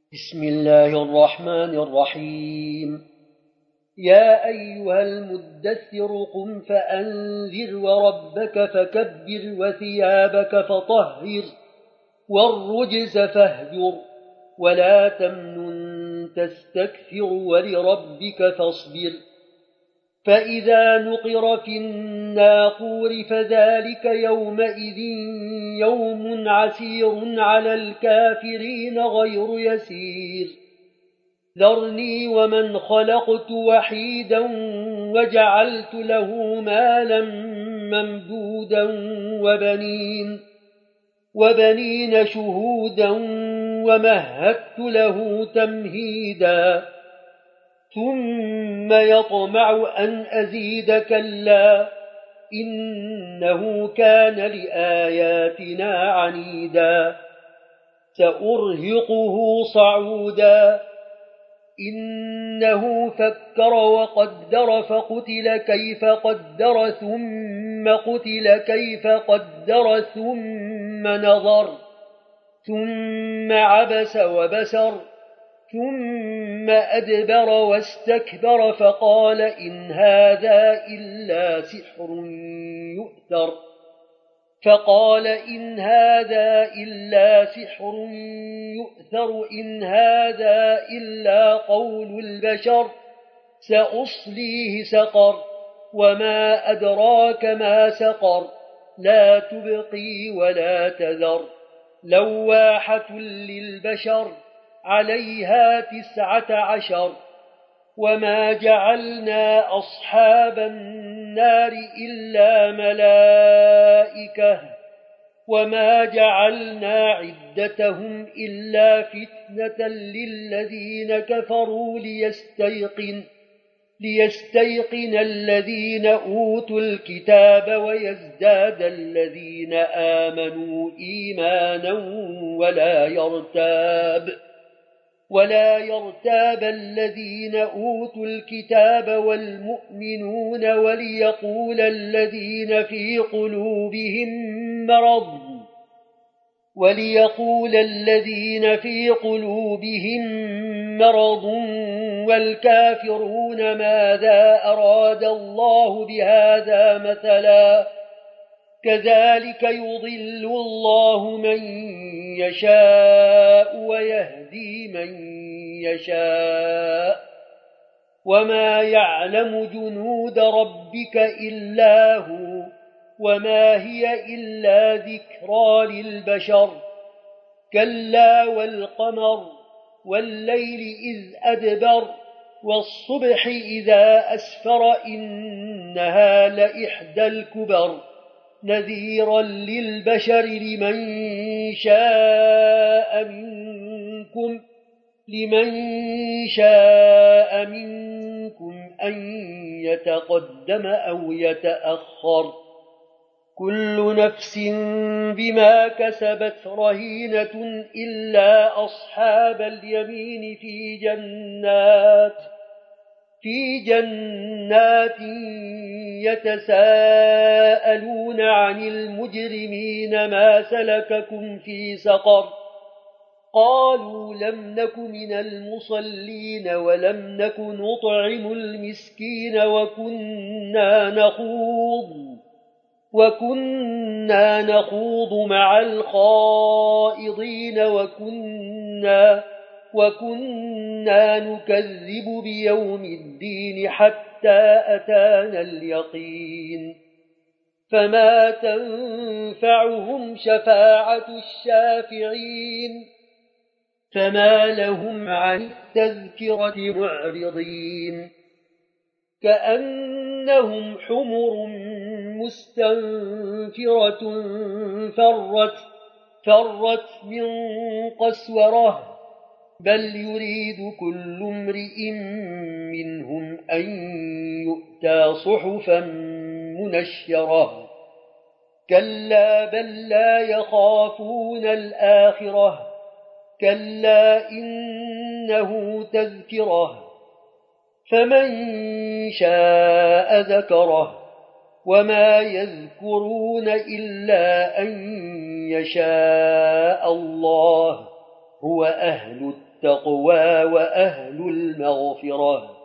بسم الله الرحمن الرحيم. يا أيها المدثر قم فأنذر وربك فكبر وثيابك فطهر والرجز فاهجر ولا تمنن تستكثر ولربك فاصبر. فإذا نقر في الناقور فذلك يومئذ يوم عسير على الكافرين غير يسير. ذرني ومن خلقت وحيدا وجعلت له مالا ممدودا وبنين شهودا ومهدت له تمهيدا ثم يطمع أن أزيد كلا إنه كان لآياتنا عنيدا سأرهقه صعودا إنه فكر وقدر فقتل كيف قدر ثم قتل كيف قدر ثم نظر ثم عبس وبسر ثم أدبر واستكبر فقال إن هذا إلا سحر يؤثر إن هذا إلا قول البشر سأصليه سقر وما أدراك ما سقر لا تبقي ولا تذر لواحة للبشر عليها 19 وما جعلنا أصحاب النار إلا ملائكة وما جعلنا عدتهم إلا فتنة للذين كفروا ليستيقن الذين أوتوا الكتاب ويزداد الذين آمنوا إيمانا ولا يرتاب الذين أوتوا الكتاب والمؤمنون وليقول الذين في قلوبهم مرض والكافرون ماذا أراد الله بهذا مثلا كذلك يضل الله من يشاء ويهدي من يشاء وما يعلم جنود ربك إلا هو وما هي إلا ذكرى للبشر كلا والقمر والليل إذ أدبر والصبح إذا أسفر إنها لإحدى الكبر نذيرا للبشر لمن شاء منكم أن يتقدم أو يتأخر كل نفس بما كسبت رهينة إلا أصحاب اليمين في جنات يتساءلون عن المجرمين ما سلككم في سقر قالوا لم نك من المصلين ولم نك نطعم المسكين وكنا نخوض مع الخائضين وكنا نكذب بيوم الدين حتى أتانا اليقين فما تنفعهم شفاعة الشافعين فما لهم عن التذكرة معرضين كأنهم حمر مستنفرة فرت من قسورة بل يريد كل امرئ منهم أن يؤتى صحفا منشرة كلا بل لا يخافون الآخرة كلا إنه تذكرة فمن شاء ذكره وما يذكرون إلا أن يشاء الله هو أهل التقوى وأهل المغفرة